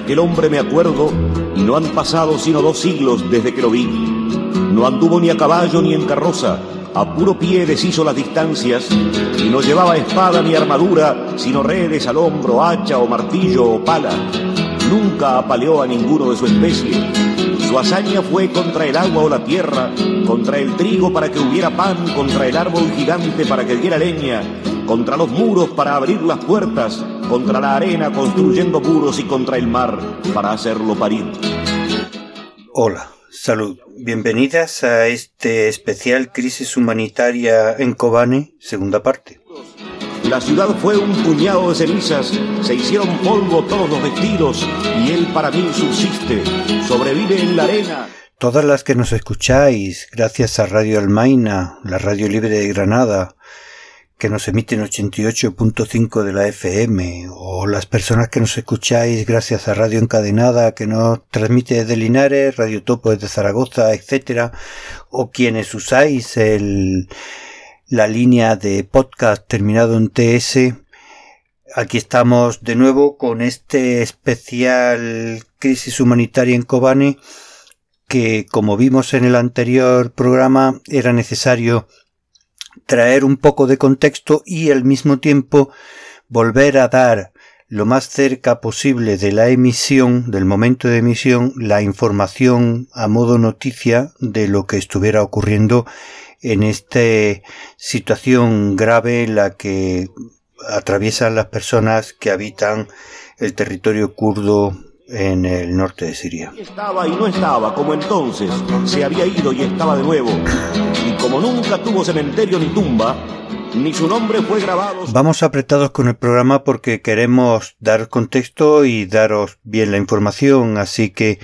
aquel hombre me acuerdo, y no han pasado sino 2 siglos desde que lo vi. No anduvo ni a caballo ni en carroza, a puro pie deshizo las distancias, y no llevaba espada ni armadura, sino redes al hombro, hacha o martillo o pala. Nunca apaleó a ninguno de su especie. Su hazaña fue contra el agua o la tierra, contra el trigo para que hubiera pan, contra el árbol gigante para que diera leña, contra los muros para abrir las puertas, contra la arena construyendo muros y contra el mar para hacerlo parir. Hola, salud. Bienvenidas a este especial Crisis Humanitaria en Kobane, segunda parte. La ciudad fue un puñado de cenizas, se hicieron polvo todos los vestidos, y él para mí subsiste, sobrevive en la arena. Todas las que nos escucháis, gracias a Radio Almaina, la radio libre de Granada, que nos emite en 88.5 de la FM, o las personas que nos escucháis gracias a Radio Encadenada, que nos transmite desde Linares, Radio Topo desde Zaragoza, etcétera, o quienes usáis la línea de podcast terminado en TS. Aquí estamos de nuevo con este especial Crisis Humanitaria en Kobane, que, como vimos en el anterior programa, era necesario traer un poco de contexto y al mismo tiempo volver a dar lo más cerca posible de la emisión, del momento de emisión, la información a modo noticia de lo que estuviera ocurriendo en esta situación grave en la que atraviesan las personas que habitan el territorio kurdo en el norte de Siria. Estaba y no estaba como entonces, se había ido y estaba de nuevo, y como nunca tuvo cementerio ni tumba, ni su nombre fue grabado. Vamos apretados con el programa porque queremos dar contexto y daros bien la información, así que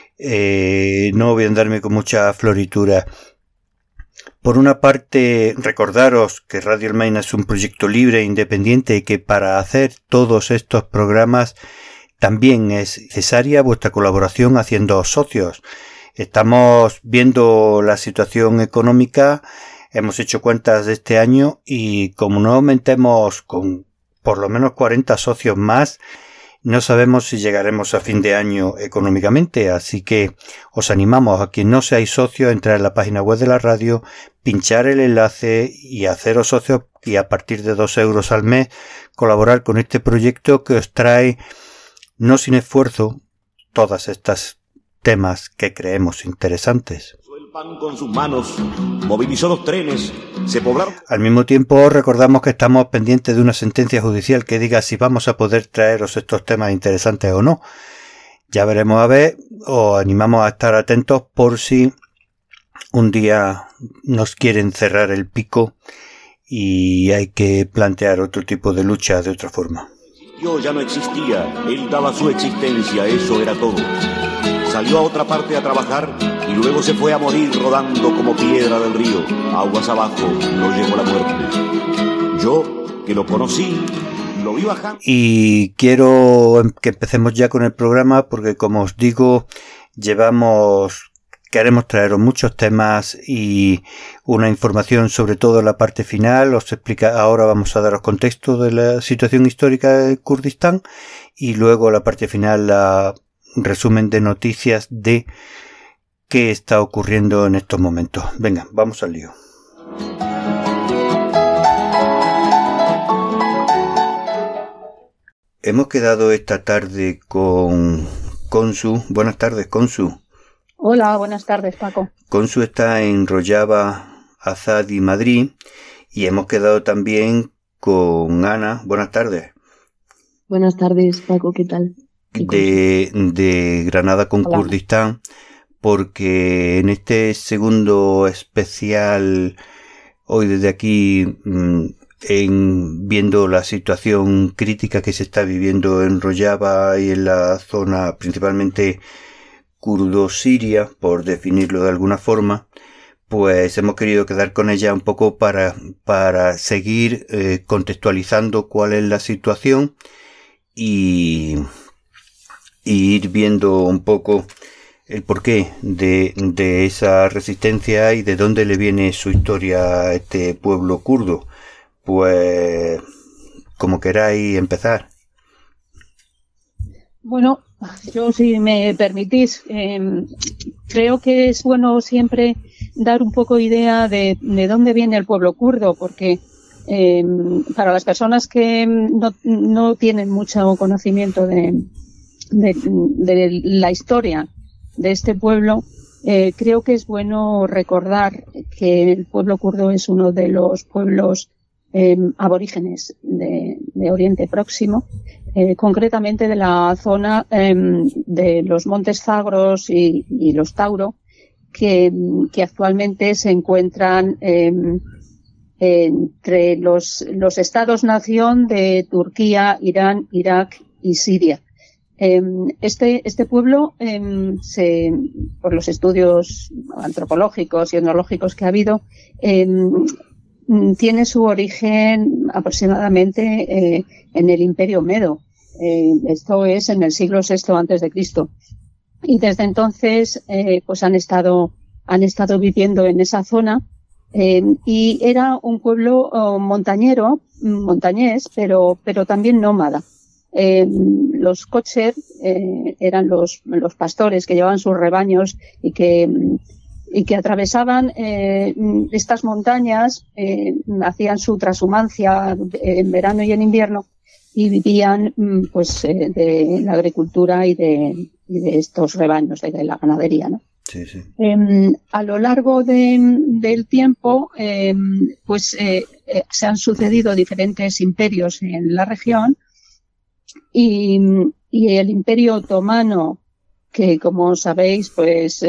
no voy a andarme con mucha floritura. Por una parte, recordaros que Radio Almaina es un proyecto libre e independiente y que para hacer todos estos programas también es necesaria vuestra colaboración haciendo socios. Estamos viendo la situación económica, hemos hecho cuentas de este año y como no aumentemos con por lo menos 40 socios más, no sabemos si llegaremos a fin de año económicamente, así que os animamos a quien no seáis socio a entrar en la página web de la radio, pinchar el enlace y haceros socios y a partir de 2 euros al mes colaborar con este proyecto que os trae, no sin esfuerzo, todas estas temas que creemos interesantes. El pan con sus manos, movilizó los trenes, se poblaron. Al mismo tiempo recordamos que estamos pendientes de una sentencia judicial que diga si vamos a poder traeros estos temas interesantes o no. Ya veremos a ver, os animamos a estar atentos por si un día nos quieren cerrar el pico y hay que plantear otro tipo de lucha de otra forma. Yo ya no existía, él daba su existencia, eso era todo. Salió a otra parte a trabajar y luego se fue a morir rodando como piedra del río. Aguas abajo lo llevó la muerte. Yo, que lo conocí, lo vi bajando. Y quiero que empecemos ya con el programa porque, como os digo, queremos traeros muchos temas y una información sobre todo en la parte final. Ahora vamos a daros contexto de la situación histórica de Kurdistán y luego la parte final la resumen de noticias de qué está ocurriendo en estos momentos. Venga, vamos al lío. Hemos quedado esta tarde con Consu. Buenas tardes, Consu. Hola, buenas tardes, Paco. Consu está en Rojava, Azad y Madrid y hemos quedado también con Ana. Buenas tardes. Buenas tardes, Paco, ¿qué tal? De Granada con Hola. Kurdistán, porque en este segundo especial hoy desde aquí viendo la situación crítica que se está viviendo en Rojava y en la zona principalmente kurdo-siria, por definirlo de alguna forma, pues hemos querido quedar con ella un poco para seguir contextualizando cuál es la situación y ir viendo un poco el porqué de esa resistencia y de dónde le viene su historia a este pueblo kurdo. Pues, como queráis empezar. Bueno, Yo, si me permitís, creo que es bueno siempre dar un poco idea de dónde viene el pueblo kurdo, porque para las personas que no tienen mucho conocimiento de la historia de este pueblo, creo que es bueno recordar que el pueblo kurdo es uno de los pueblos aborígenes de Oriente Próximo, concretamente de la zona de los Montes Zagros y los Tauro, que actualmente se encuentran entre los estados-nación de Turquía, Irán, Irak y Siria. Este pueblo, por los estudios antropológicos y etnológicos que ha habido, tiene su origen aproximadamente en el Imperio Medo. Esto es en el siglo VI antes de Cristo. Y desde entonces, pues han estado viviendo en esa zona, y era un pueblo montañés, pero también nómada. Los kosher eran los pastores que llevaban sus rebaños y que atravesaban estas montañas, hacían su transhumancia en verano y en invierno, y vivían pues de la agricultura y de estos rebaños, de la ganadería, ¿no? Sí, sí. A lo largo del tiempo, pues se han sucedido diferentes imperios en la región, y el Imperio Otomano, que como sabéis, pues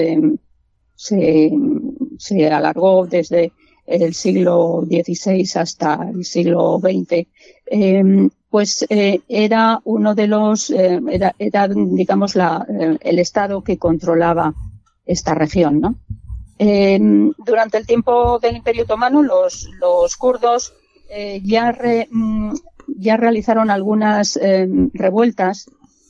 se alargó desde el siglo XVI hasta el siglo XX, pues era uno de los, era digamos el Estado que controlaba esta región, ¿no? Durante el tiempo del Imperio Otomano, los kurdos ya realizaron algunas revueltas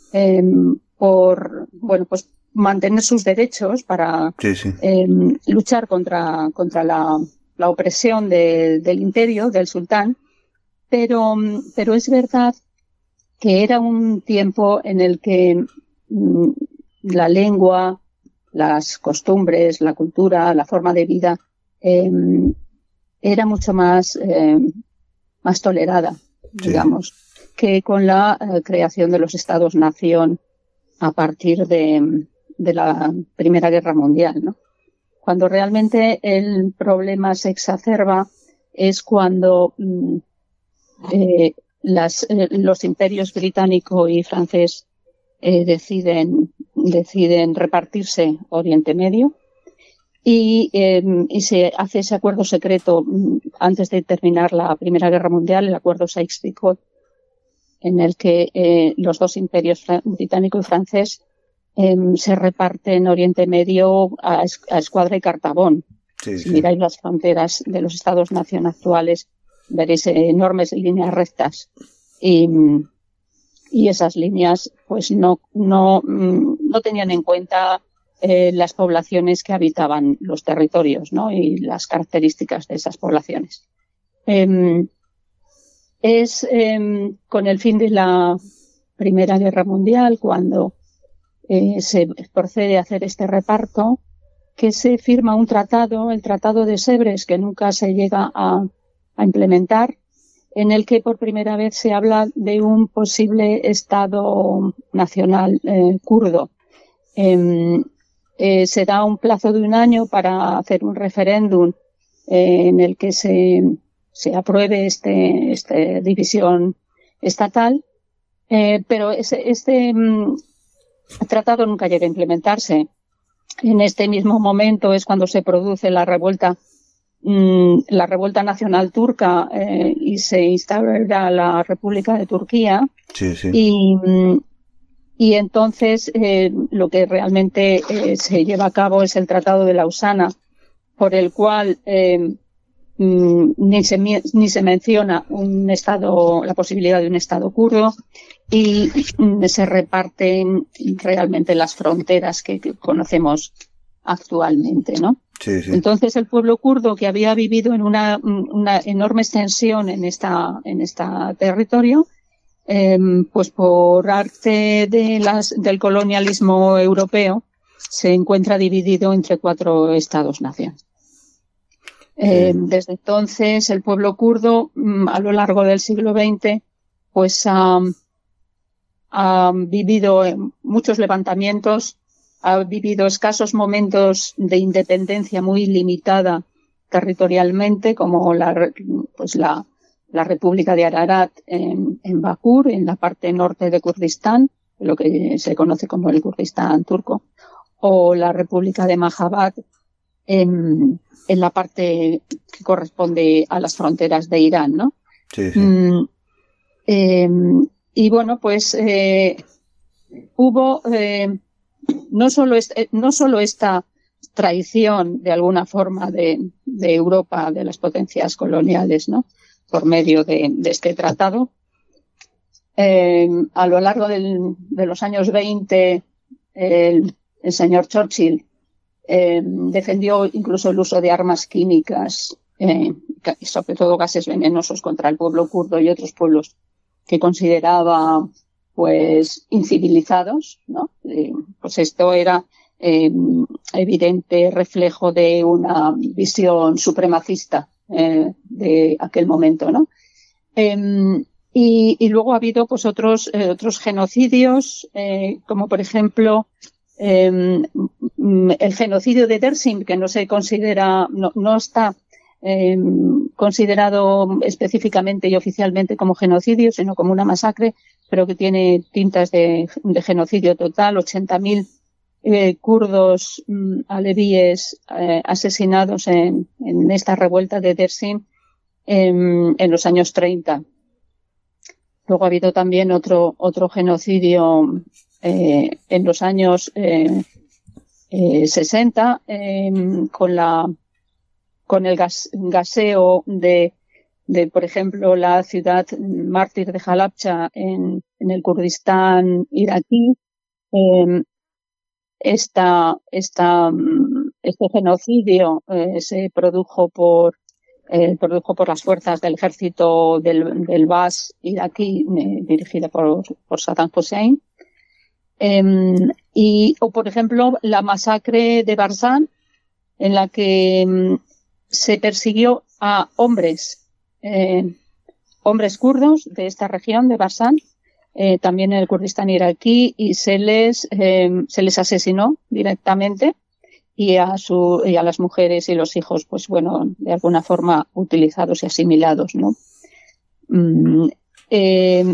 por, bueno, pues mantener sus derechos para luchar contra la opresión del imperio, del sultán, pero es verdad que era un tiempo en el que la lengua, las costumbres, la cultura, la forma de vida era mucho más tolerada, digamos, que con la creación de los estados-nación a partir de la Primera Guerra Mundial, ¿no? Cuando realmente el problema se exacerba es cuando los imperios británico y francés deciden repartirse Oriente Medio, y se hace ese acuerdo secreto antes de terminar la Primera Guerra Mundial, el acuerdo Sykes-Picot, en el que los dos imperios, británico y francés, se reparten Oriente Medio a escuadra y cartabón. Si miráis las fronteras de los estados-nación actuales, veréis enormes líneas rectas, y esas líneas pues no tenían en cuenta las poblaciones que habitaban los territorios, ¿no? Y las características de esas poblaciones. Es con el fin de la Primera Guerra Mundial cuando se procede a hacer este reparto, que se firma un tratado, el Tratado de Sèvres, que nunca se llega a implementar, en el que por primera vez se habla de un posible Estado nacional kurdo. Se da un plazo de 1 año para hacer un referéndum en el que se apruebe esta división estatal, pero este tratado nunca llega a implementarse. En este mismo momento es cuando se produce la revuelta nacional turca, y se instaura la República de Turquía. Y entonces lo que realmente se lleva a cabo es el Tratado de Lausana, por el cual ni se menciona la posibilidad de un Estado kurdo, y se reparten realmente las fronteras que conocemos actualmente, ¿no? Entonces el pueblo kurdo, que había vivido en una enorme extensión en esta territorio, pues por arte del colonialismo europeo, se encuentra dividido entre 4 estados-nación. Desde entonces, el pueblo kurdo, a lo largo del siglo XX, pues ha vivido muchos levantamientos, ha vivido escasos momentos de independencia muy limitada territorialmente, como la República de Ararat en Bakur, en la parte norte de Kurdistán, lo que se conoce como el Kurdistán turco, o la República de Mahabad en la parte que corresponde a las fronteras de Irán, ¿no? Sí, sí. Y bueno, pues hubo no solo esta traición de alguna forma de Europa, de las potencias coloniales, ¿no?, por medio de este tratado. A lo largo de los años 20, el señor Churchill defendió incluso el uso de armas químicas, sobre todo gases venenosos, contra el pueblo kurdo y otros pueblos que consideraba pues incivilizados, ¿no? Pues esto era evidente reflejo de una visión supremacista de aquel momento, ¿no? Y luego ha habido pues otros genocidios, como por ejemplo el genocidio de Dersim, que no se considera, no está considerado específicamente y oficialmente como genocidio, sino como una masacre, pero que tiene tintas de genocidio total. 80.000 kurdos alevíes asesinados en esta revuelta de Dersim en los años 30. Luego ha habido también otro genocidio en los años 60 con el gaseo de, por ejemplo, la ciudad mártir de Halabja en el Kurdistán iraquí. Este genocidio se produjo por las fuerzas del ejército del Baas iraquí, dirigida por Saddam Hussein. O, por ejemplo, la masacre de Barzán, en la que se persiguió a hombres kurdos de esta región de Barzán, también en el Kurdistán iraquí, y se les asesinó directamente, y a las mujeres y los hijos, pues bueno, de alguna forma utilizados y asimilados, ¿no? En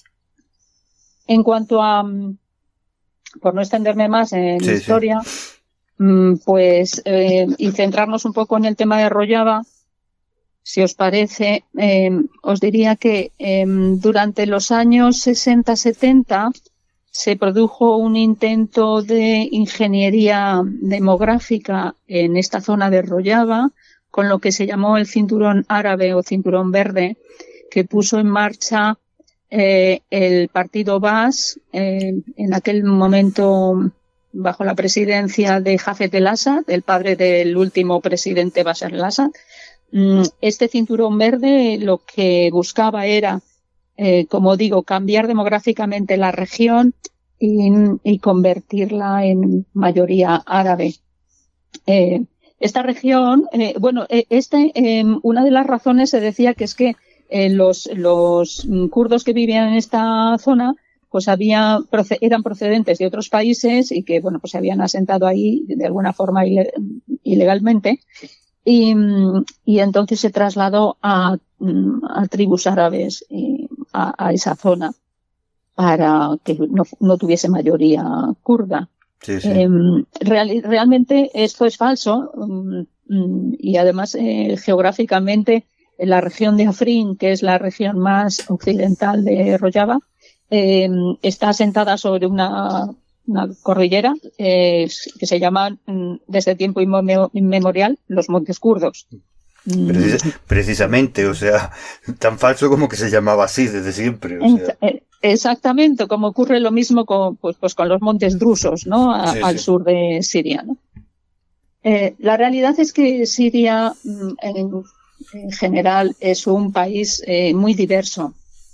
cuanto a, por no extenderme más en historia, pues y centrarnos un poco en el tema de Rojava, si os parece, os diría que durante los años 60-70 se produjo un intento de ingeniería demográfica en esta zona de Rojava, con lo que se llamó el cinturón árabe o cinturón verde, que puso en marcha el partido Baas, en aquel momento bajo la presidencia de Hafez el-Assad, el padre del último presidente Bashar al-Assad. Este cinturón verde lo que buscaba era, como digo, cambiar demográficamente la región y convertirla en mayoría árabe. Esta región, una de las razones se decía que es que los kurdos que vivían en esta zona pues eran procedentes de otros países y que bueno pues se habían asentado ahí de alguna forma ilegalmente, y entonces se trasladó a tribus árabes a esa zona para que no tuviese mayoría kurda. Sí, sí. Realmente esto es falso, y además geográficamente la región de Afrin, que es la región más occidental de Rojava, está asentada sobre una cordillera que se llama desde tiempo inmemorial los Montes Kurdos. Precisamente, o sea, tan falso como que se llamaba así desde siempre. O sea. Exactamente, como ocurre lo mismo con los Montes Drusos, ¿no? Al sur de Siria, ¿no? La realidad es que Siria en general es un país muy diverso.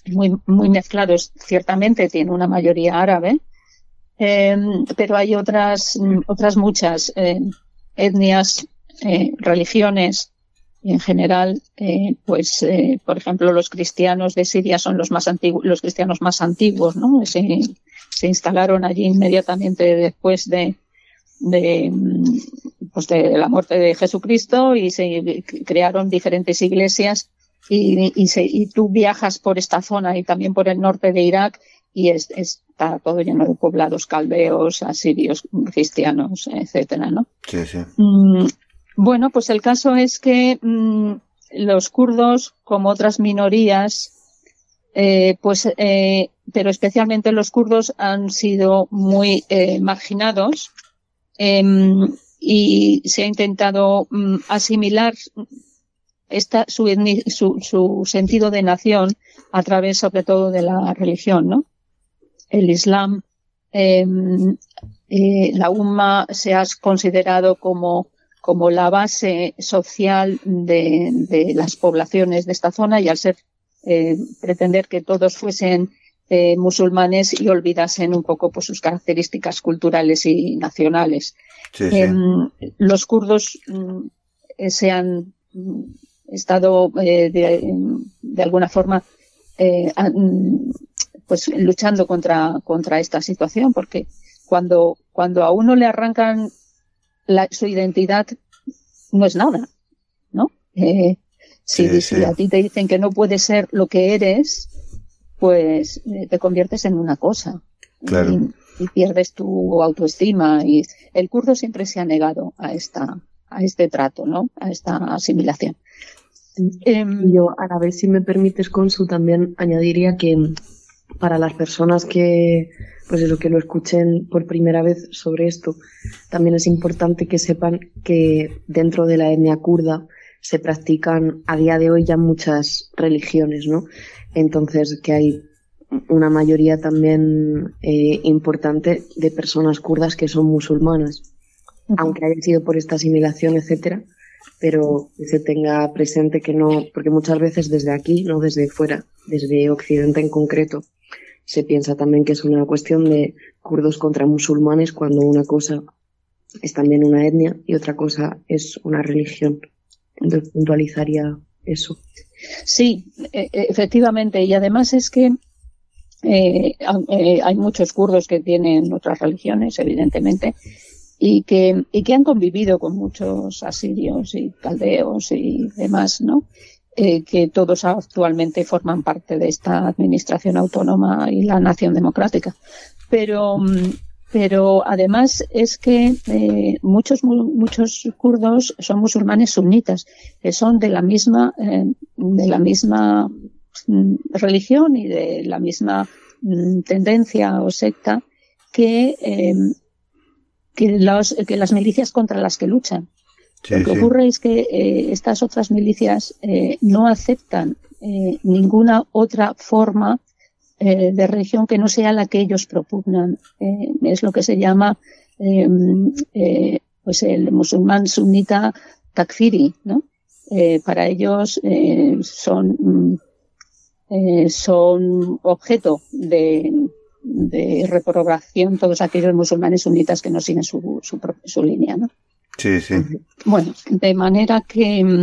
muy mezclados. Ciertamente tiene una mayoría árabe, pero hay otras muchas etnias, religiones. Y en general, por ejemplo, los cristianos de Siria son los cristianos más antiguos, ¿no? Se instalaron allí inmediatamente después de la muerte de Jesucristo, y se crearon diferentes iglesias, y tú viajas por esta zona y también por el norte de Irak, y está todo lleno de poblados caldeos, asirios, cristianos, etcétera, ¿no? Sí, sí. Bueno, pues el caso es que los kurdos, como otras minorías, pero especialmente los kurdos, han sido muy marginados, y se ha intentado asimilar su sentido de nación a través, sobre todo, de la religión, ¿no? El Islam, la Umma se ha considerado como la base social de las poblaciones de esta zona, y al ser pretender que todos fuesen musulmanes y olvidasen un poco pues sus características culturales y nacionales. Sí, sí. Los kurdos se han estado de alguna forma pues luchando contra esta situación, porque cuando a uno le arrancan su identidad, no es nada, ¿no? Si a ti te dicen que no puedes ser lo que eres, pues te conviertes en una cosa. Claro. Y pierdes tu autoestima. Y el kurdo siempre se ha negado a este trato, ¿no? A esta asimilación. Yo, a la vez, si me permites, Consu, también añadiría que para las personas que lo escuchen por primera vez sobre esto, también es importante que sepan que dentro de la etnia kurda se practican a día de hoy ya muchas religiones, ¿no? Entonces, que hay una mayoría también importante de personas kurdas que son musulmanas, aunque haya sido por esta asimilación, etcétera, pero que se tenga presente que no, porque muchas veces desde aquí, no desde fuera, desde Occidente en concreto, se piensa también que es una cuestión de kurdos contra musulmanes, cuando una cosa es también una etnia y otra cosa es una religión. Entonces puntualizaría eso. Sí, efectivamente, y además es que hay muchos kurdos que tienen otras religiones, evidentemente, y que han convivido con muchos asirios y caldeos y demás, ¿no? Que todos actualmente forman parte de esta administración autónoma y la nación democrática. Pero además es que muchos kurdos son musulmanes sunitas, que son de la misma religión y de la misma tendencia o secta que las milicias contra las que luchan. Sí, Lo que ocurre es que estas otras milicias no aceptan ninguna otra forma de religión que no sea la que ellos propugnan. Es lo que se llama pues el musulmán sunita takfiri, ¿no? Para ellos son objeto de reprobación todos aquellos musulmanes sunitas que no siguen su línea, ¿no? Sí, sí. Bueno, de manera que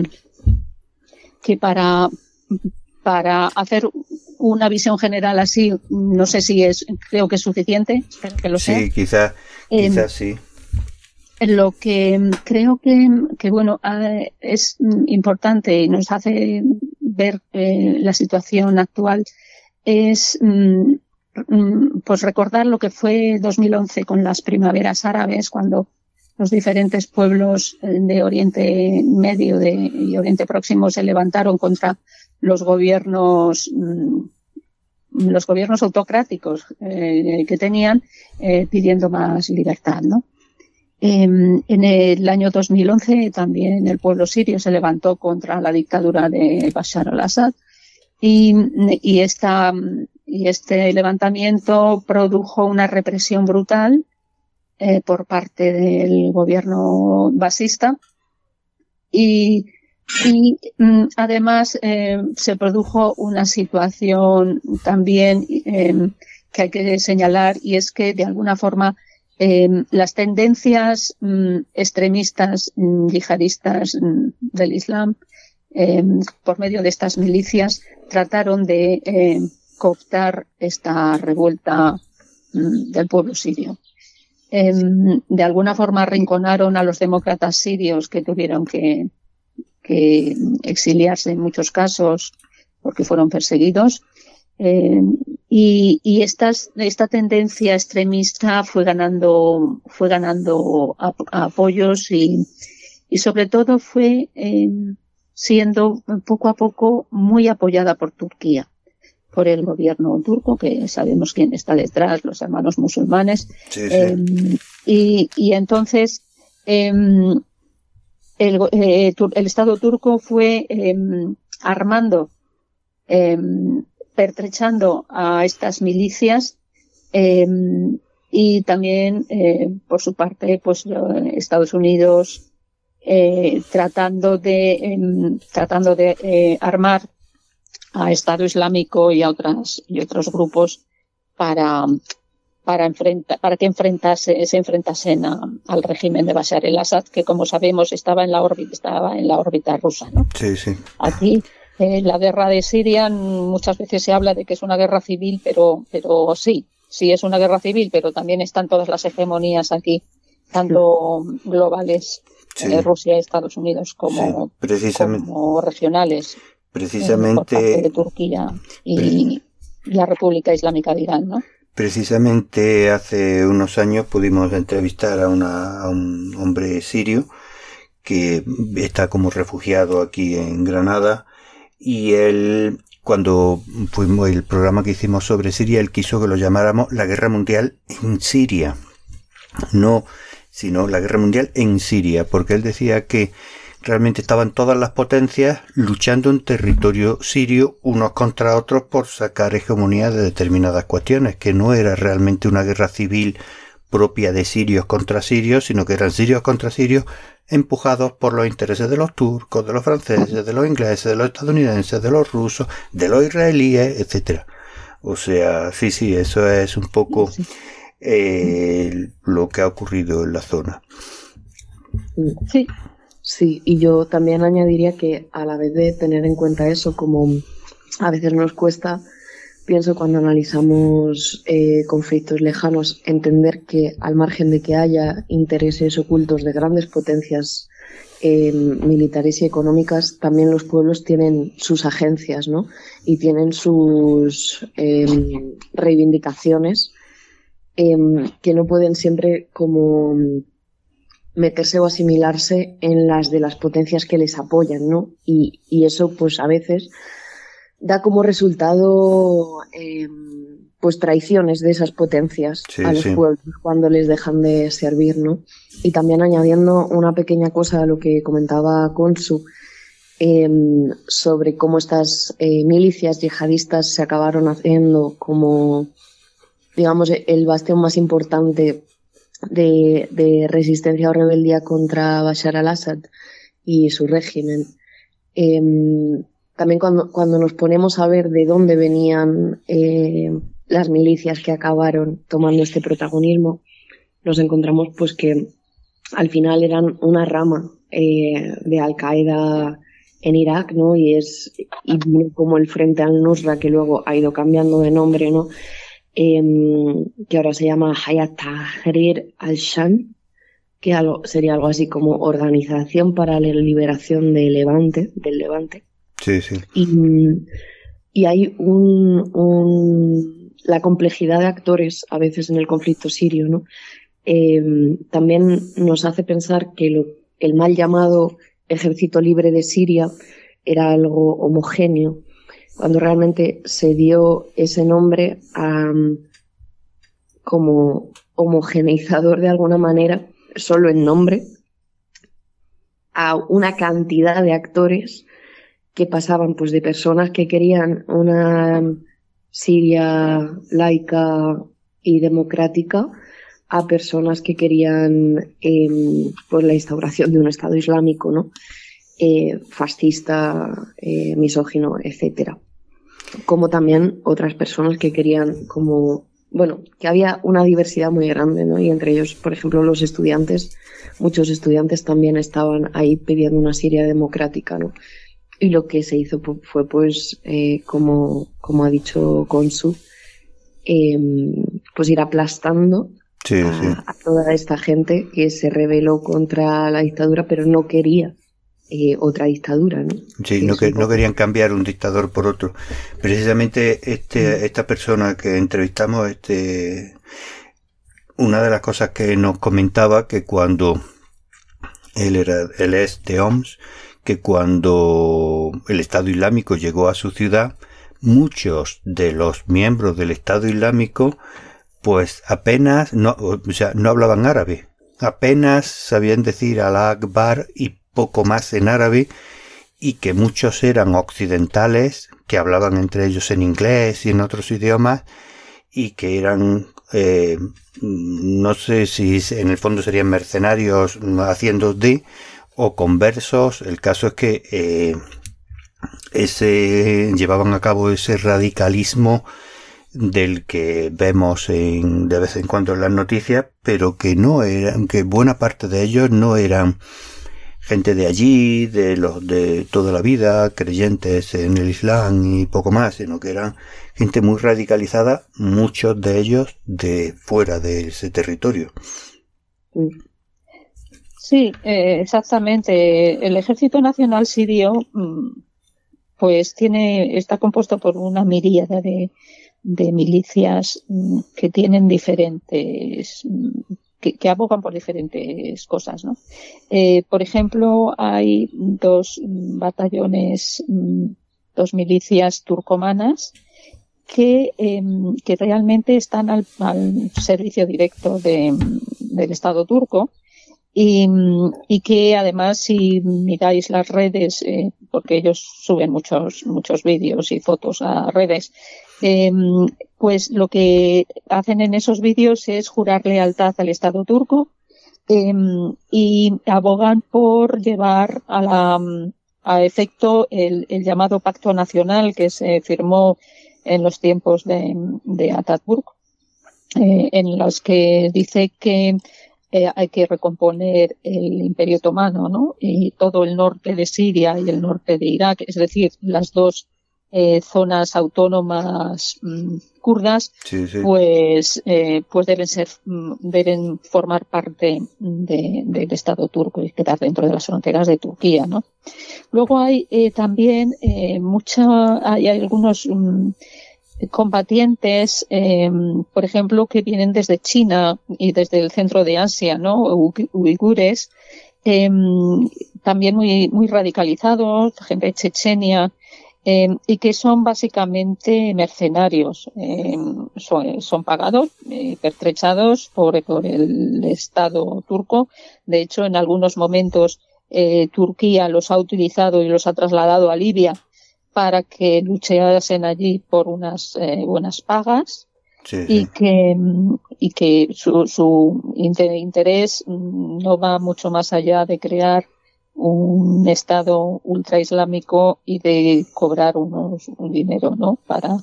para hacer una visión general así, no sé si creo que es suficiente, espero que lo sea. Sí, quizás sí. Lo que creo que bueno, es importante y nos hace ver la situación actual es pues recordar lo que fue 2011 con las primaveras árabes, cuando los diferentes pueblos de Oriente Medio y Oriente Próximo se levantaron contra los gobiernos autocráticos que tenían, pidiendo más libertad, ¿no? En el año 2011 también el pueblo sirio se levantó contra la dictadura de Bashar al-Assad, y este levantamiento produjo una represión brutal por parte del gobierno basista, y Y además se produjo una situación también que hay que señalar, y es que de alguna forma las tendencias extremistas yihadistas del Islam, por medio de estas milicias, trataron de cooptar esta revuelta del pueblo sirio. De alguna forma arrinconaron a los demócratas sirios, que tuvieron que exiliarse en muchos casos porque fueron perseguidos, y esta tendencia extremista fue ganando apoyos y sobre todo fue siendo poco a poco muy apoyada por Turquía, por el gobierno turco, que sabemos quién está detrás, los hermanos musulmanes. Sí, sí. Y entonces el Estado turco fue armando, pertrechando a estas milicias, y también por su parte pues Estados Unidos tratando de armar a Estado Islámico y a otros grupos para que se enfrentasen al régimen de Bashar el-Assad, que como sabemos estaba en la órbita rusa, ¿no? Sí, sí. Aquí la guerra de Siria, muchas veces se habla de que es una guerra civil, pero sí es una guerra civil, pero también están todas las hegemonías aquí, tanto globales, sí. Rusia y Estados Unidos, como regionales, por parte de Turquía y la República Islámica de Irán, ¿no? Precisamente hace unos años pudimos entrevistar a un hombre sirio que está como refugiado aquí en Granada, y él, cuando fuimos el programa que hicimos sobre Siria, él quiso que lo llamáramos la guerra mundial en Siria, no, sino la guerra mundial en Siria, porque él decía que realmente estaban todas las potencias luchando en territorio sirio unos contra otros por sacar hegemonía de determinadas cuestiones, que no era realmente una guerra civil propia de sirios contra sirios, sino que eran sirios contra sirios empujados por los intereses de los turcos, de los franceses, de los ingleses, de los estadounidenses, de los rusos, de los israelíes, etcétera. O sea, sí, eso es un poco lo que ha ocurrido en la zona. Sí, y yo también añadiría que a la vez de tener en cuenta eso, como a veces nos cuesta, pienso cuando analizamos conflictos lejanos, entender que al margen de que haya intereses ocultos de grandes potencias militares y económicas, también los pueblos tienen sus agencias, ¿no? Y tienen sus reivindicaciones que no pueden siempre como meterse o asimilarse en las de las potencias que les apoyan, ¿no? Y eso pues a veces da como resultado pues traiciones de esas potencias a los pueblos cuando les dejan de servir, ¿no? Y también añadiendo una pequeña cosa a lo que comentaba Consu sobre cómo estas milicias yihadistas se acabaron haciendo como, digamos, el bastión más importante de resistencia o rebeldía contra Bashar al-Assad y su régimen. También cuando nos ponemos a ver de dónde venían las milicias que acabaron tomando este protagonismo, nos encontramos pues que al final eran una rama de Al-Qaeda en Irak, ¿no? Y como el Frente al-Nusra, que luego ha ido cambiando de nombre, ¿no? Que ahora se llama Hayat Tahrir al-Sham, que sería algo así como Organización para la Liberación del Levante. Sí. Y hay la complejidad de actores a veces en el conflicto sirio, ¿no? También nos hace pensar que el mal llamado Ejército Libre de Siria era algo homogéneo, cuando realmente se dio ese nombre como homogeneizador de alguna manera, solo en nombre, a una cantidad de actores que pasaban pues de personas que querían una Siria laica y democrática a personas que querían pues la instauración de un Estado islámico, ¿no? fascista, misógino, etcétera. Como también otras personas que querían que había una diversidad muy grande, ¿no? Y entre ellos, por ejemplo, los estudiantes, muchos estudiantes también estaban ahí pidiendo una Siria democrática, ¿no? Y lo que se hizo fue, pues, como ha dicho Consu, pues ir aplastando a toda esta gente que se rebeló contra la dictadura, pero no quería otra dictadura, ¿no? Sí, no querían cambiar un dictador por otro. Precisamente esta persona que entrevistamos, una de las cosas que nos comentaba, que cuando él es de Homs, que cuando el Estado Islámico llegó a su ciudad, muchos de los miembros del Estado Islámico pues apenas no hablaban árabe, apenas sabían decir Alá Akbar y poco más en árabe, y que muchos eran occidentales que hablaban entre ellos en inglés y en otros idiomas, y que eran no sé si en el fondo serían mercenarios haciendo o conversos. El caso es que llevaban a cabo ese radicalismo del que vemos de vez en cuando en las noticias, pero que que buena parte de ellos no eran gente de allí, de toda la vida, creyentes en el Islam y poco más, sino que eran gente muy radicalizada, muchos de ellos de fuera de ese territorio. Sí, exactamente. El Ejército Nacional Sirio pues está compuesto por una miríada de milicias que tienen diferentes, que abogan por diferentes cosas, ¿no? Por ejemplo, hay dos batallones, dos milicias turcomanas que realmente están al servicio directo del Estado turco. Y que además, si miráis las redes, porque ellos suben muchos vídeos y fotos a redes, pues lo que hacen en esos vídeos es jurar lealtad al Estado turco, y abogan por llevar a efecto el llamado Pacto Nacional que se firmó en los tiempos de Atatürk, en los que dice que hay que recomponer el Imperio Otomano, ¿no? Y todo el norte de Siria y el norte de Irak, es decir, las dos zonas autónomas kurdas, pues deben formar parte del Estado turco y quedar dentro de las fronteras de Turquía, ¿no? Luego hay también hay algunos combatientes, por ejemplo, que vienen desde China y desde el centro de Asia, ¿no? Uigures, también muy radicalizados, gente de Chechenia, y que son básicamente mercenarios, son pagados, pertrechados por el Estado turco. De hecho, en algunos momentos Turquía los ha utilizado y los ha trasladado a Libia para que luchasen allí por unas buenas pagas. Y que su interés no va mucho más allá de crear un Estado ultraislámico y de cobrar un dinero, ¿no?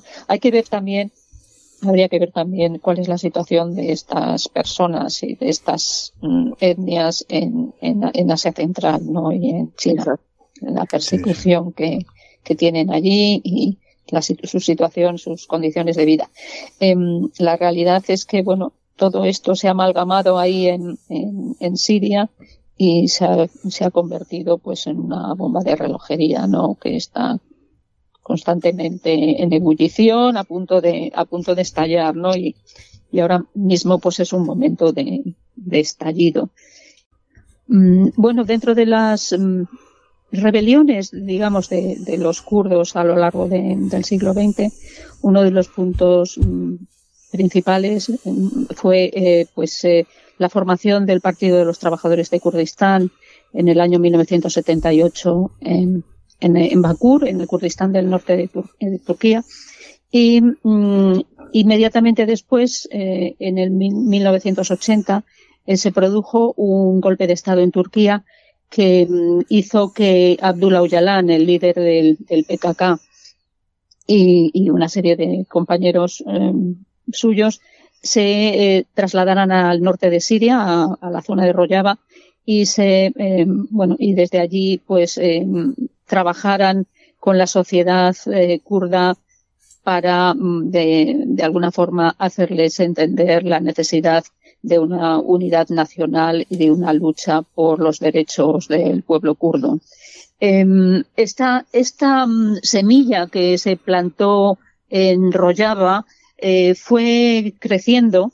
Habría que ver también cuál es la situación de estas personas y de estas etnias en Asia Central, ¿no? Y en China, la persecución que tienen allí y su situación, sus condiciones de vida. La realidad es que, bueno, todo esto se ha amalgamado ahí en Siria y se ha convertido pues en una bomba de relojería, ¿no? Que está constantemente en ebullición, a punto de estallar, ¿no? Y ahora mismo pues es un momento de estallido. Bueno, dentro de las rebeliones, digamos, de los kurdos a lo largo del siglo XX, uno de los puntos principales fue la formación del Partido de los Trabajadores de Kurdistán en el año 1978 en Bakur, en el Kurdistán del norte de Turquía, y inmediatamente después, en el 1980, se produjo un golpe de Estado en Turquía que hizo que Abdullah Öcalan, el líder del PKK, y una serie de compañeros suyos se trasladaran al norte de Siria, a la zona de Rojava, y y desde allí pues trabajaran con la sociedad kurda para de alguna forma hacerles entender la necesidad de una unidad nacional y de una lucha por los derechos del pueblo kurdo. Esta semilla que se plantó en Rojava fue creciendo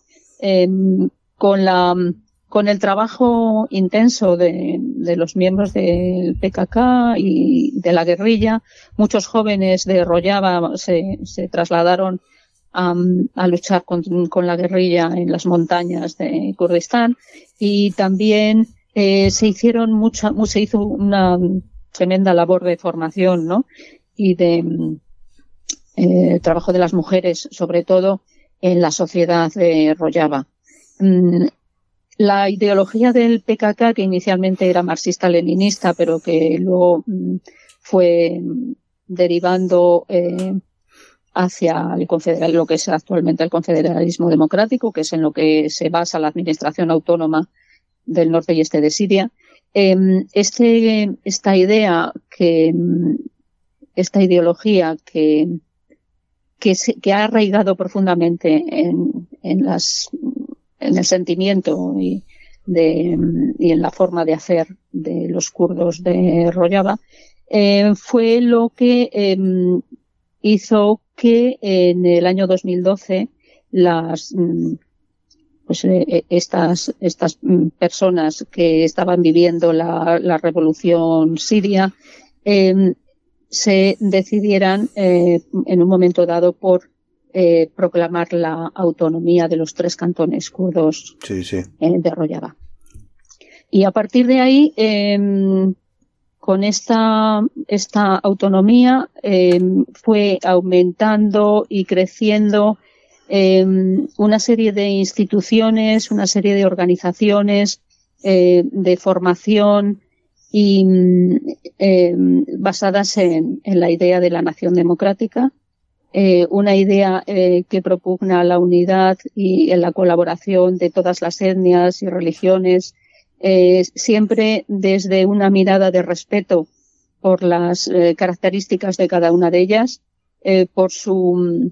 con el trabajo intenso de los miembros del PKK y de la guerrilla. Muchos jóvenes de Rojava se trasladaron a luchar con la guerrilla en las montañas de Kurdistán, y también se hizo una tremenda labor de formación, ¿no? Y de trabajo de las mujeres, sobre todo en la sociedad de Rojava. La ideología del PKK, que inicialmente era marxista-leninista, pero que luego fue derivando hacia lo que es actualmente el confederalismo democrático, que es en lo que se basa la administración autónoma del norte y este de Siria. Esta ideología que ha arraigado profundamente en el sentimiento y en la forma de hacer de los kurdos de Rojava, fue lo que hizo que en el año 2012 estas personas que estaban viviendo la revolución siria se decidieran en un momento dado por proclamar la autonomía de los 3 cantones kurdos de Rojava. Y a partir de ahí, con esta autonomía, fue aumentando y creciendo una serie de instituciones, una serie de organizaciones de formación y basadas en la idea de la nación democrática, una idea que propugna la unidad y en la colaboración de todas las etnias y religiones, siempre desde una mirada de respeto por las características de cada una de ellas, por su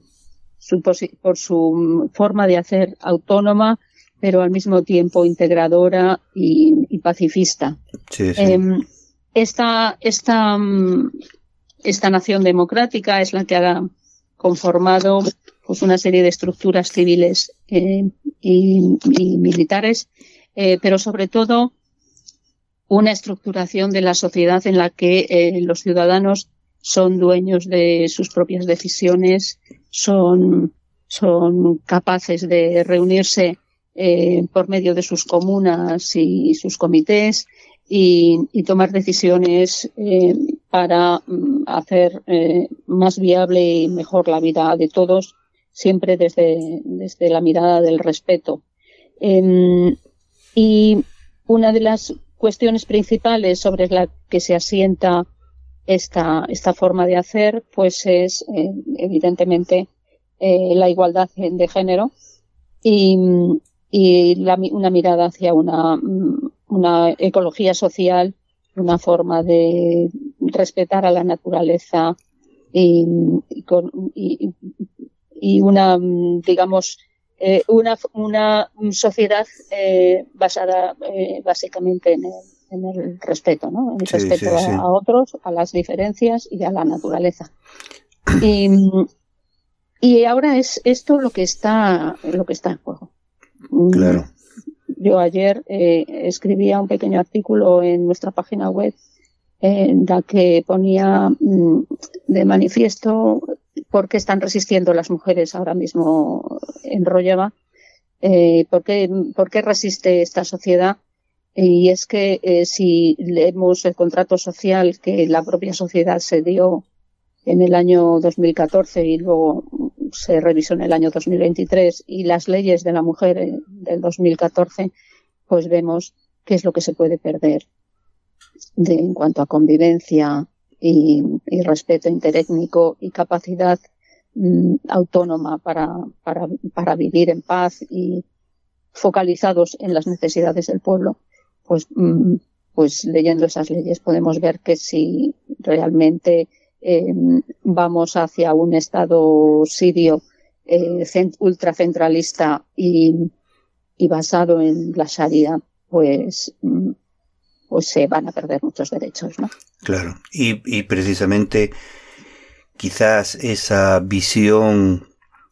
forma de hacer autónoma, pero al mismo tiempo integradora y pacifista. Sí, sí. Esta nación democrática es la que ha conformado pues una serie de estructuras civiles y militares, pero sobre todo una estructuración de la sociedad en la que los ciudadanos son dueños de sus propias decisiones, son capaces de reunirse por medio de sus comunas y sus comités y tomar decisiones para hacer más viable y mejor la vida de todos, siempre desde la mirada del respeto. Y una de las cuestiones principales sobre la que se asienta esta forma de hacer, pues es evidentemente la igualdad de género y una mirada hacia una ecología social, una forma de respetar a la naturaleza y una, digamos, una sociedad basada básicamente en el respeto, ¿no? En el respeto a otros, a las diferencias y a la naturaleza. Y ahora es esto lo que está en juego. Claro. Yo ayer escribía un pequeño artículo en nuestra página web en la que ponía de manifiesto por qué están resistiendo las mujeres ahora mismo en Rojava, por qué resiste esta sociedad. Y es que si leemos el contrato social que la propia sociedad se dio en el año 2014 y luego se revisó en el año 2023 y las leyes de la mujer del 2014, pues vemos qué es lo que se puede perder. en cuanto a convivencia y respeto interétnico y capacidad autónoma para vivir en paz y focalizados en las necesidades del pueblo, pues leyendo esas leyes podemos ver que si realmente vamos hacia un Estado sirio ultracentralista y basado en la Sharia, pues se van a perder muchos derechos, ¿no? Claro, y precisamente quizás esa visión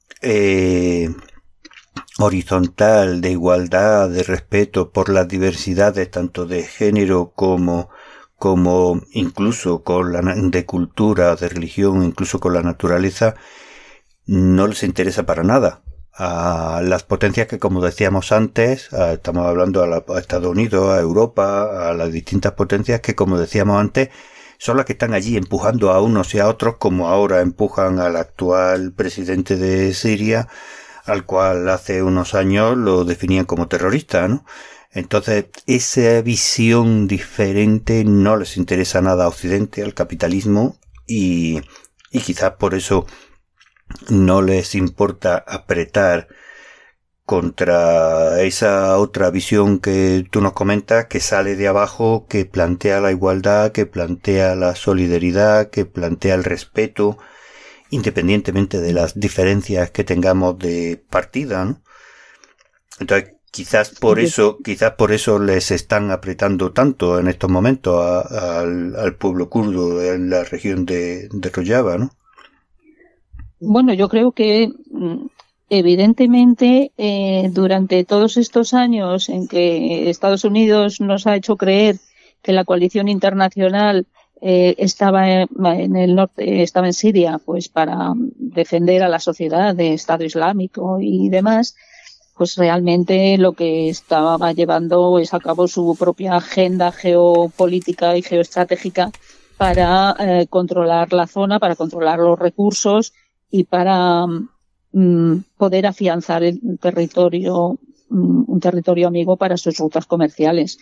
horizontal de igualdad, de respeto por las diversidades tanto de género como incluso de cultura, de religión, incluso con la naturaleza, no les interesa para nada a las potencias que, como decíamos antes, estamos hablando a Estados Unidos, a Europa, a las distintas potencias que, como decíamos antes, son las que están allí empujando a unos y a otros, como ahora empujan al actual presidente de Siria, al cual hace unos años lo definían como terrorista, ¿no? Entonces, esa visión diferente no les interesa nada a Occidente, al capitalismo, y quizás por eso no les importa apretar contra esa otra visión que tú nos comentas, que sale de abajo, que plantea la igualdad, que plantea la solidaridad, que plantea el respeto, independientemente de las diferencias que tengamos de partida, ¿no? Entonces, quizás por eso les están apretando tanto en estos momentos al pueblo kurdo en la región de Rojava, ¿no? Bueno, yo creo que evidentemente durante todos estos años en que Estados Unidos nos ha hecho creer que la coalición internacional estaba en el norte, estaba en Siria, pues para defender a la sociedad de Estado Islámico y demás, pues realmente lo que estaba llevando es a cabo su propia agenda geopolítica y geoestratégica para controlar la zona, para controlar los recursos y para poder afianzar un territorio amigo para sus rutas comerciales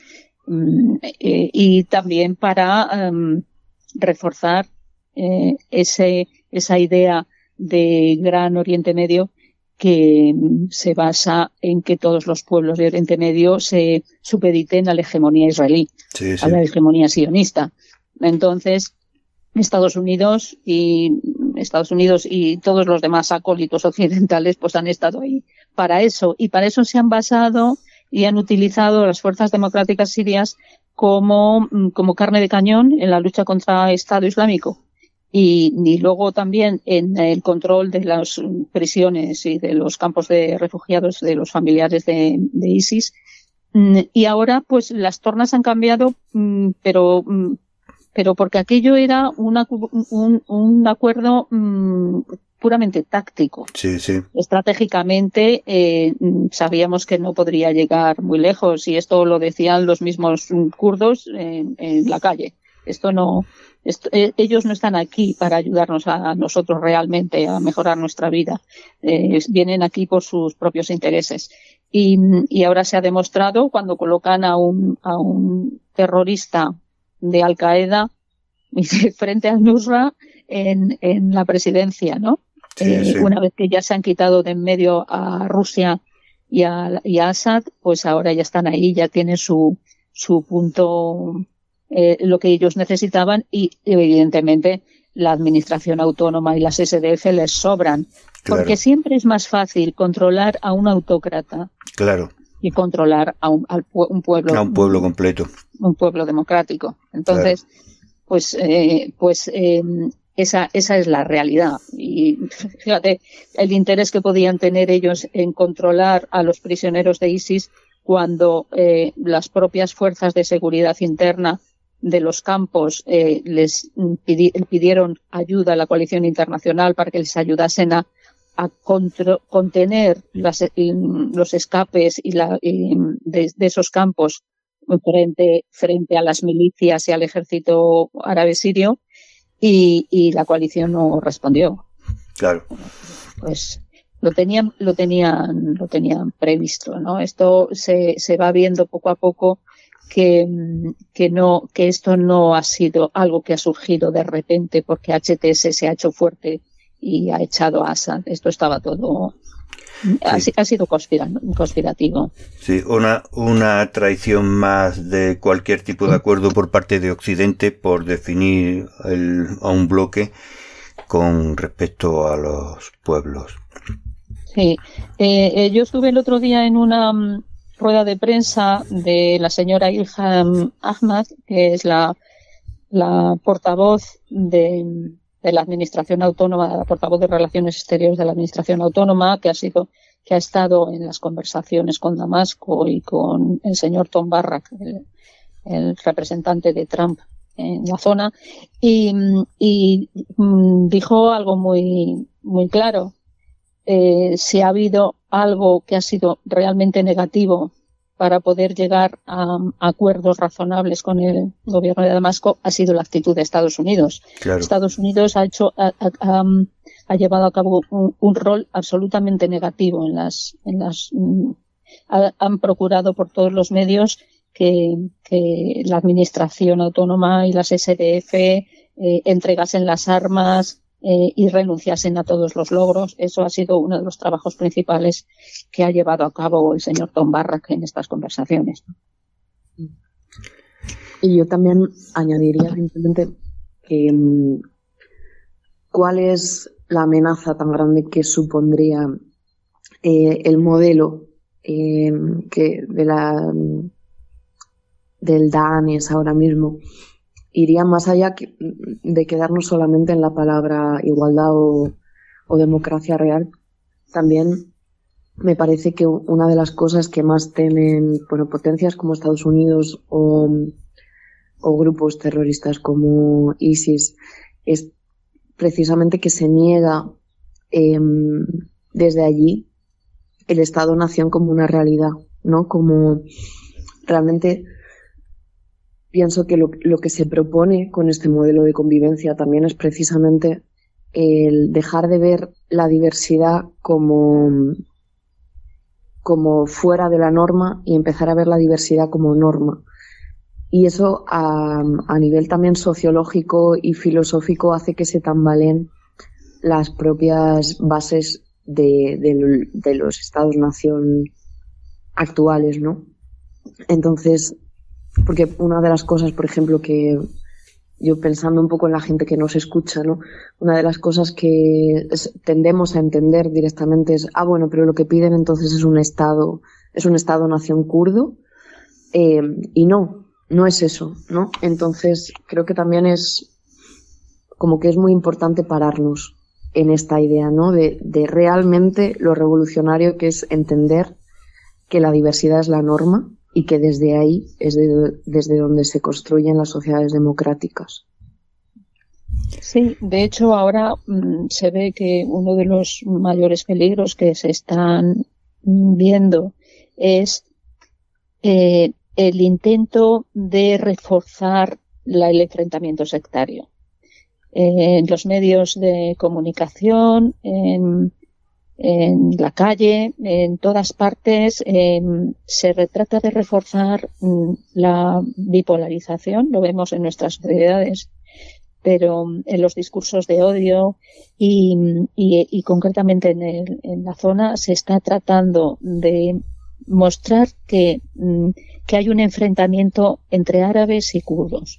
y también para reforzar esa idea de Gran Oriente Medio que se basa en que todos los pueblos de Oriente Medio se supediten a la hegemonía israelí, a la hegemonía sionista. Entonces, Estados Unidos y todos los demás acólitos occidentales pues han estado ahí para eso, y para eso se han basado y han utilizado las fuerzas democráticas sirias como carne de cañón en la lucha contra el Estado Islámico y luego también en el control de las prisiones y de los campos de refugiados de los familiares de ISIS. Y ahora pues las tornas han cambiado, pero porque aquello era un acuerdo puramente táctico. Sí. Estratégicamente sabíamos que no podría llegar muy lejos, y esto lo decían los mismos kurdos en la calle. Ellos no están aquí para ayudarnos a nosotros realmente a mejorar nuestra vida. Vienen aquí por sus propios intereses. Y ahora se ha demostrado cuando colocan a un terrorista de Al Qaeda frente al Nusra en la presidencia, ¿no? Sí. Una vez que ya se han quitado de en medio a Rusia y a Assad, pues ahora ya están ahí, ya tienen su punto, lo que ellos necesitaban, y evidentemente la administración autónoma y las SDF les sobran, claro, porque siempre es más fácil controlar a un autócrata, claro, y controlar a un pueblo, completo, un pueblo democrático. Entonces, claro, esa es la realidad. Y fíjate el interés que podían tener ellos en controlar a los prisioneros de ISIS cuando las propias fuerzas de seguridad interna de los campos les pidieron ayuda a la coalición internacional para que les ayudasen a contener los escapes de esos campos frente a las milicias y al ejército árabe sirio, y la coalición no respondió. Claro. Pues lo tenían previsto, ¿no? Esto se va viendo poco a poco que esto no ha sido algo que ha surgido de repente porque HTS se ha hecho fuerte y ha echado a Assad. Esto estaba todo... Sí. Ha sido conspirativo. Sí, una traición más de cualquier tipo de acuerdo por parte de Occidente por definir a un bloque con respecto a los pueblos. Sí, yo estuve el otro día en una rueda de prensa de la señora Ilham Ahmad, que es la portavoz de la Administración Autónoma, la portavoz de Relaciones Exteriores de la Administración Autónoma, que ha estado en las conversaciones con Damasco y con el señor Tom Barrack, el representante de Trump en la zona, y dijo algo muy, muy claro. Si ha habido algo que ha sido realmente negativo para poder llegar a acuerdos razonables con el gobierno de Damasco, ha sido la actitud de Estados Unidos. Claro. Estados Unidos ha llevado a cabo un rol absolutamente negativo han procurado por todos los medios que la Administración Autónoma y las SDF entregasen las armas y renunciasen a todos los logros. Eso ha sido uno de los trabajos principales que ha llevado a cabo el señor Tom Barrack en estas conversaciones. Y yo también añadiría simplemente que ¿cuál es la amenaza tan grande que supondría el modelo del Daesh ahora mismo? Iría más allá de quedarnos solamente en la palabra igualdad o democracia real. También me parece que una de las cosas que más temen potencias como Estados Unidos o grupos terroristas como ISIS es precisamente que se niega desde allí el Estado-nación como una realidad, ¿no? Como realmente pienso que lo que se propone con este modelo de convivencia también es precisamente el dejar de ver la diversidad como fuera de la norma y empezar a ver la diversidad como norma. Y eso a nivel también sociológico y filosófico hace que se tambaleen las propias bases de los estados-nación actuales, ¿no? Entonces, porque una de las cosas, por ejemplo, que yo pensando un poco en la gente que nos escucha, ¿no? Una de las cosas que tendemos a entender directamente es, bueno, pero lo que piden entonces es un Estado-nación kurdo, y no es eso, ¿no? Entonces creo que también es como que es muy importante pararnos en esta idea, ¿no? De realmente lo revolucionario que es entender que la diversidad es la norma y que desde ahí es desde donde se construyen las sociedades democráticas. Sí, de hecho ahora se ve que uno de los mayores peligros que se están viendo es el intento de reforzar el enfrentamiento sectario. En los medios de comunicación, en la calle, en todas partes, se trata de reforzar la bipolarización, lo vemos en nuestras sociedades, pero en los discursos de odio y concretamente en la zona se está tratando de mostrar que hay un enfrentamiento entre árabes y kurdos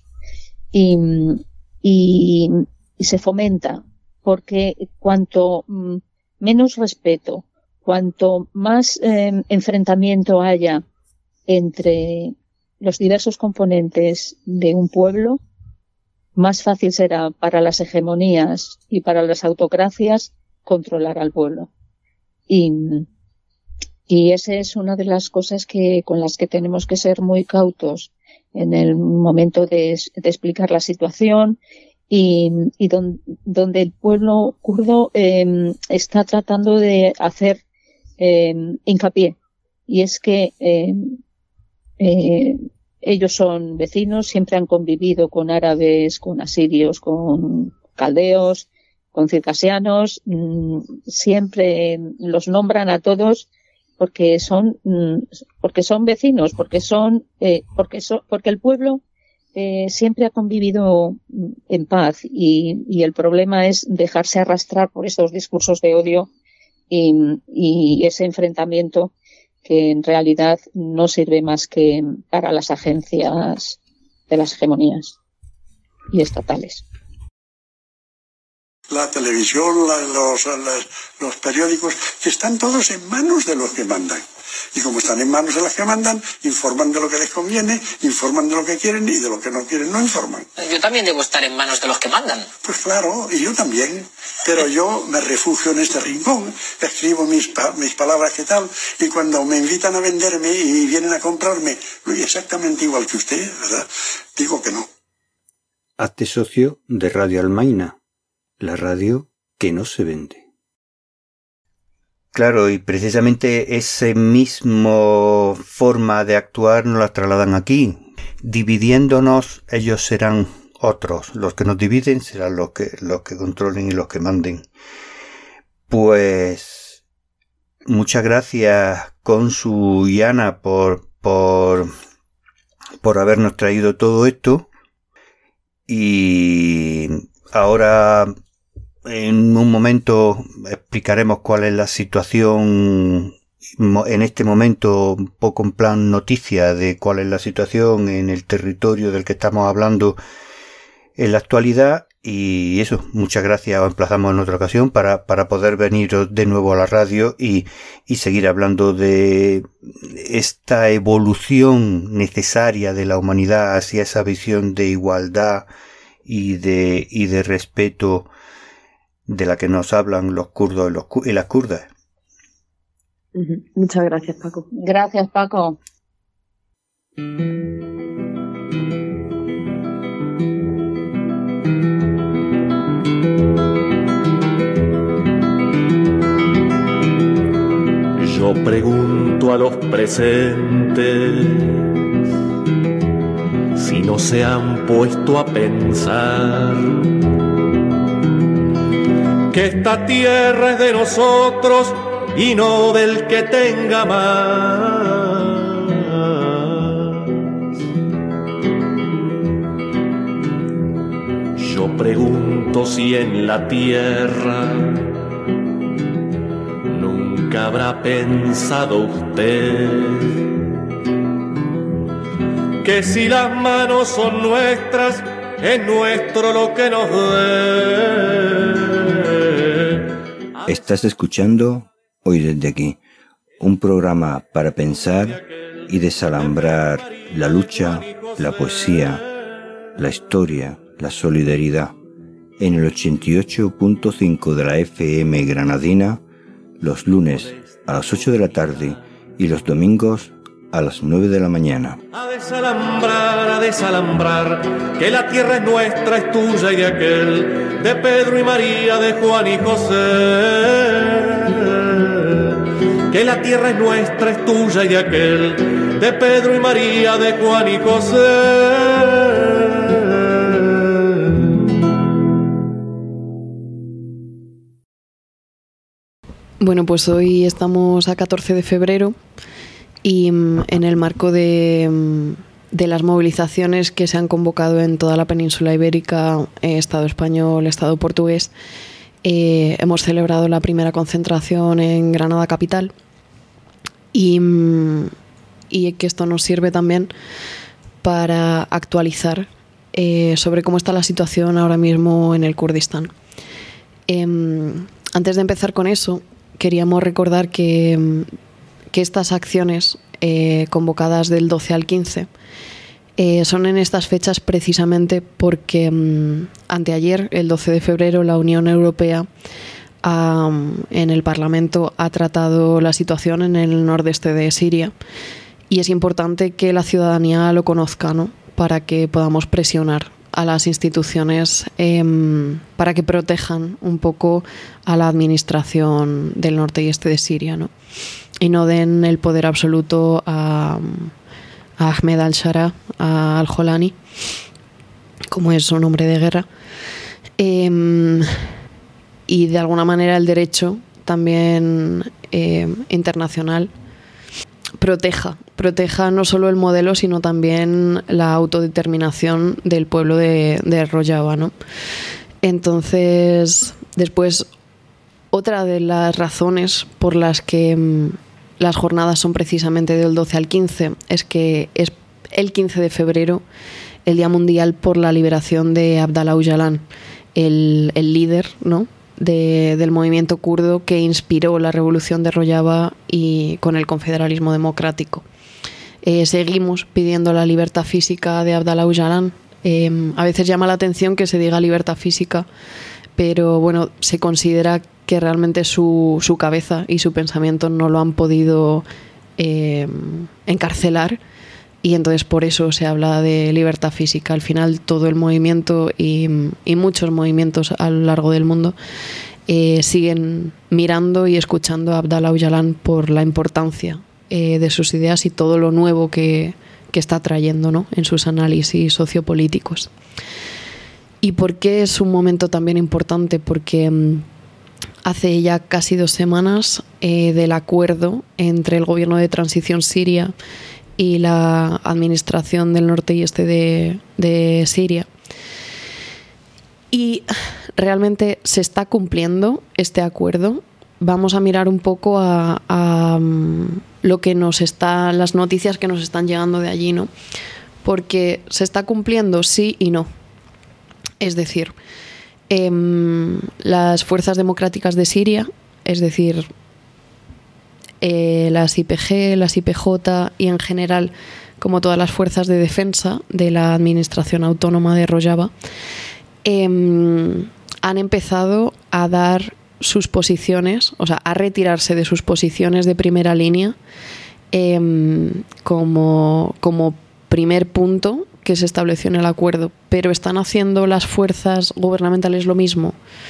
y se fomenta porque cuanto menos respeto, cuanto más enfrentamiento haya entre los diversos componentes de un pueblo, más fácil será para las hegemonías y para las autocracias controlar al pueblo. Y esa es una de las cosas con las que tenemos que ser muy cautos en el momento de explicar la situación y donde el pueblo kurdo está tratando de hacer hincapié. Y es que ellos son vecinos, siempre han convivido con árabes, con asirios, con caldeos, con circasianos, siempre los nombran a todos porque son vecinos, porque el pueblo siempre ha convivido en paz y el problema es dejarse arrastrar por estos discursos de odio y ese enfrentamiento que en realidad no sirve más que para las agencias de las hegemonías y estatales. La televisión, los periódicos, que están todos en manos de los que mandan. Y como están en manos de los que mandan, informan de lo que les conviene, informan de lo que quieren y de lo que no quieren no informan. Yo también debo estar en manos de los que mandan. Pues claro, y yo también. Pero yo me refugio en este rincón, escribo mis palabras que tal, y cuando me invitan a venderme y vienen a comprarme, exactamente igual que usted, ¿verdad? Digo que no. Hazte socio de Radio Almaina, la radio que no se vende. Claro, y precisamente esa misma forma de actuar nos la trasladan aquí. Dividiéndonos, ellos serán otros. Los que nos dividen serán los que controlen y los que manden. Pues muchas gracias, Consu y Ana, por habernos traído todo esto. Y ahora en un momento explicaremos cuál es la situación en este momento, un poco en plan noticia de cuál es la situación en el territorio del que estamos hablando en la actualidad. Y eso, muchas gracias, os emplazamos en otra ocasión para poder venir de nuevo a la radio y seguir hablando de esta evolución necesaria de la humanidad hacia esa visión de igualdad y de respeto de la que nos hablan los kurdos y las kurdas. Muchas gracias, Paco. Gracias, Paco. Yo pregunto a los presentes si no se han puesto a pensar que esta tierra es de nosotros y no del que tenga más. Yo pregunto si en la tierra nunca habrá pensado usted que si las manos son nuestras, es nuestro lo que nos dé. Estás escuchando Hoy desde aquí, un programa para pensar y desalambrar la lucha, la poesía, la historia, la solidaridad, en el 88.5 de la FM granadina, los lunes a las 8 de la tarde y los domingos a las 9 de la mañana. A desalambrar, que la tierra es nuestra, es tuya y de aquel, de Pedro y María, de Juan y José. Que la tierra es nuestra, es tuya y de aquel, de Pedro y María, de Juan y José. Bueno, pues hoy estamos a 14 de febrero y en el marco de las movilizaciones que se han convocado en toda la península ibérica, Estado español, Estado portugués, hemos celebrado la primera concentración en Granada capital y que esto nos sirve también para actualizar sobre cómo está la situación ahora mismo en el Kurdistán. Antes de empezar con eso, queríamos recordar que estas acciones convocadas del 12 al 15 son en estas fechas precisamente porque anteayer, el 12 de febrero, la Unión Europea en el Parlamento ha tratado la situación en el nordeste de Siria y es importante que la ciudadanía lo conozca, ¿no? Para que podamos presionar a las instituciones para que protejan un poco a la administración del norte y este de Siria, ¿no? Y no den el poder absoluto a Ahmed al-Shara, a al-Jolani, como es su nombre de guerra. Y de alguna manera el derecho también internacional proteja no solo el modelo, sino también la autodeterminación del pueblo de Rojava, ¿no? Entonces, después, otra de las razones por las que las jornadas son precisamente del 12 al 15 es que es el 15 de febrero el Día Mundial por la Liberación de Abdallah Öcalan, el líder, ¿no?, del movimiento kurdo que inspiró la revolución de Rojava y con el confederalismo democrático. Seguimos pidiendo la libertad física de Abdallah Öcalan. A veces llama la atención que se diga libertad física, pero bueno, se considera que realmente su cabeza y su pensamiento no lo han podido encarcelar, y entonces por eso se habla de libertad física. Al final todo el movimiento y muchos movimientos a lo largo del mundo siguen mirando y escuchando a Abdallah Öcalan por la importancia de sus ideas y todo lo nuevo que está trayendo, ¿no?, en sus análisis sociopolíticos. ¿Y por qué es un momento también importante? Porque hace ya casi 2 semanas del acuerdo entre el gobierno de transición siria y la administración del norte y este de Siria. Y realmente se está cumpliendo este acuerdo. Vamos a mirar un poco a lo que las noticias que nos están llegando de allí, ¿no? Porque se está cumpliendo sí y no. Es decir, las fuerzas democráticas de Siria, es decir, las YPG, las YPJ y en general como todas las fuerzas de defensa de la administración autónoma de Rojava, han empezado a dar sus posiciones, o sea, a retirarse de sus posiciones de primera línea como primer punto que se estableció en el acuerdo. ¿Pero están haciendo las fuerzas gubernamentales lo mismo?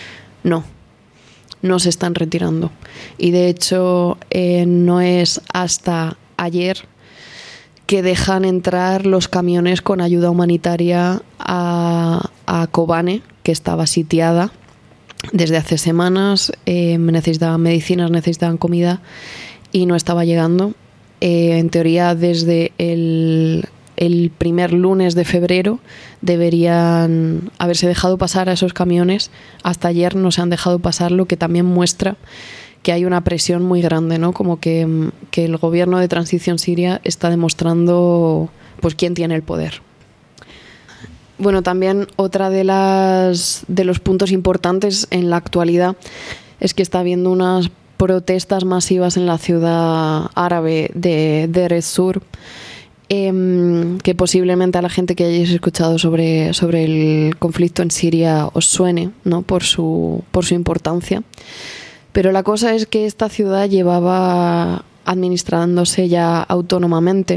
No se están retirando. Y de hecho no es hasta ayer que dejan entrar los camiones con ayuda humanitaria a Kobane, que estaba sitiada desde hace semanas. Necesitaban medicinas, necesitaban comida y no estaba llegando. En teoría, desde el primer lunes de febrero deberían haberse dejado pasar a esos camiones. Hasta ayer no se han dejado pasar, lo que también muestra que hay una presión muy grande, ¿no? Como que el gobierno de transición siria está demostrando pues quién tiene el poder. Bueno, también otra de los puntos importantes en la actualidad es que está habiendo unas protestas masivas en la ciudad árabe de Deir ez-Zor, que posiblemente a la gente que hayáis escuchado sobre el conflicto en Siria os suene, ¿no?, por su importancia. Pero la cosa es que esta ciudad llevaba administrándose ya autónomamente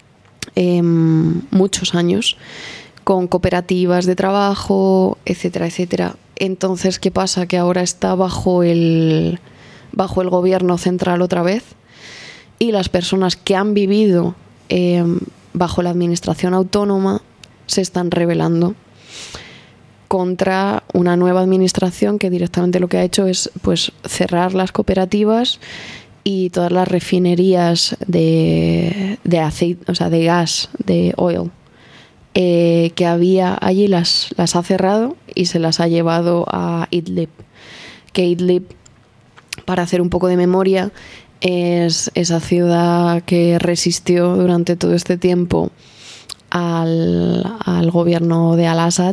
muchos años, con cooperativas de trabajo, etcétera, etcétera. Entonces, ¿qué pasa? Que ahora está bajo el gobierno central otra vez, y las personas que han vivido bajo la administración autónoma se están rebelando contra una nueva administración que directamente lo que ha hecho es pues cerrar las cooperativas y todas las refinerías de aceite, o sea, de gas, de oil, que había allí, las ha cerrado y se las ha llevado a Idlib. Que Idlib, para hacer un poco de memoria, es esa ciudad que resistió durante todo este tiempo al gobierno de Al-Assad,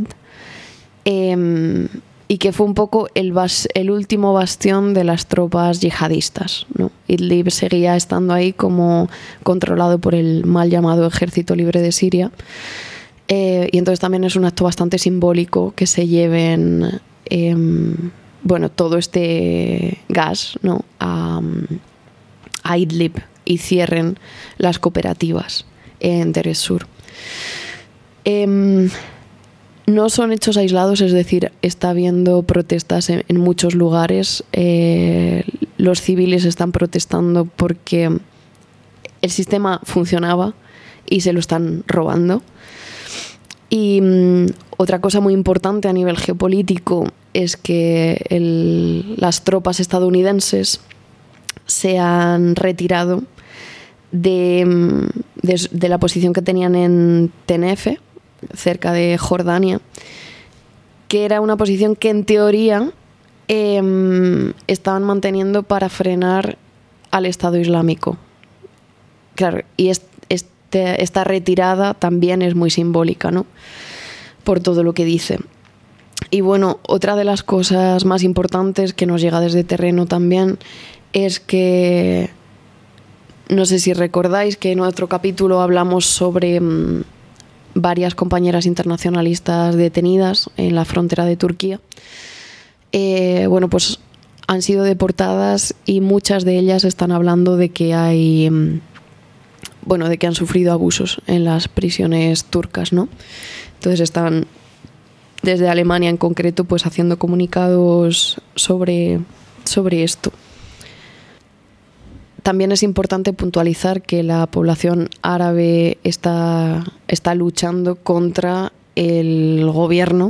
y que fue un poco el último bastión de las tropas yihadistas, ¿no? Idlib seguía estando ahí como controlado por el mal llamado Ejército Libre de Siria, y entonces también es un acto bastante simbólico que se lleven todo este gas, ¿no?, a Idlib y cierren las cooperativas en Deir ez-Zor. No son hechos aislados, es decir, está habiendo protestas en muchos lugares. Los civiles están protestando porque el sistema funcionaba y se lo están robando. Y otra cosa muy importante a nivel geopolítico es que las tropas estadounidenses se han retirado de la posición que tenían en Tenefe, cerca de Jordania, que era una posición que en teoría estaban manteniendo para frenar al Estado Islámico. Claro, y esta retirada también es muy simbólica, ¿no? Por todo lo que dice. Y bueno, otra de las cosas más importantes que nos llega desde terreno también es que, no sé si recordáis que en otro capítulo hablamos sobre varias compañeras internacionalistas detenidas en la frontera de Turquía. Bueno, pues han sido deportadas y muchas de ellas están hablando de que de que han sufrido abusos en las prisiones turcas, ¿no? Entonces están, desde Alemania en concreto, pues haciendo comunicados sobre esto. También es importante puntualizar que la población árabe está luchando contra el gobierno.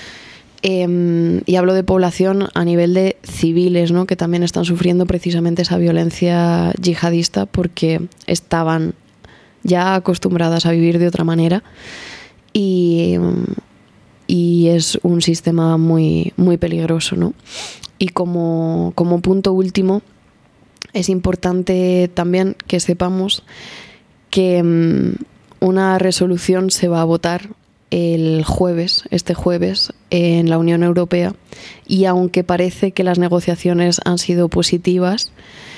Y hablo de población a nivel de civiles, ¿no? Que también están sufriendo precisamente esa violencia yihadista porque estaban ya acostumbradas a vivir de otra manera y es un sistema muy, muy peligroso, ¿no? Y como punto último, es importante también que sepamos que una resolución se va a votar este jueves, en la Unión Europea, y aunque parece que las negociaciones han sido positivas,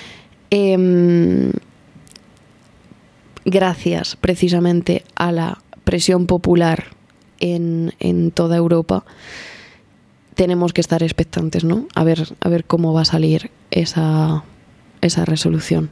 gracias precisamente a la presión popular en toda Europa, tenemos que estar expectantes, ¿no? A ver cómo va a salir esa resolución.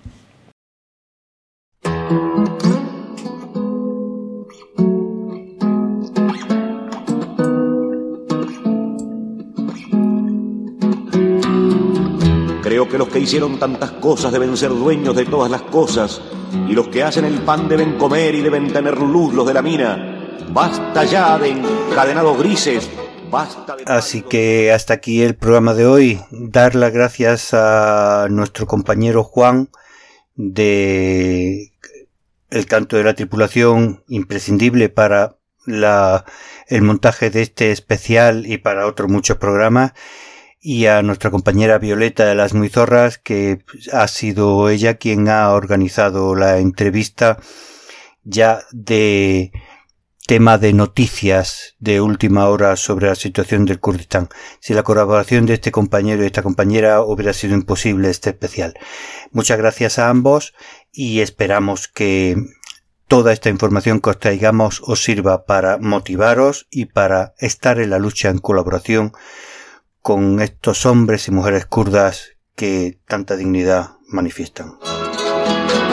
Creo que los que hicieron tantas cosas deben ser dueños de todas las cosas, y los que hacen el pan deben comer y deben tener luz los de la mina. Basta ya de encadenados grises, basta de... Así que hasta aquí el programa de hoy. Dar las gracias a nuestro compañero Juan de El Canto de la Tripulación, imprescindible para el montaje de este especial y para otros muchos programas. Y a nuestra compañera Violeta de las Muy Zorras, que ha sido ella quien ha organizado la entrevista ya de tema de noticias de última hora sobre la situación del Kurdistán. Sin la colaboración de este compañero y esta compañera hubiera sido imposible este especial. Muchas gracias a ambos y esperamos que toda esta información que os traigamos os sirva para motivaros y para estar en la lucha en colaboración con estos hombres y mujeres kurdas que tanta dignidad manifiestan.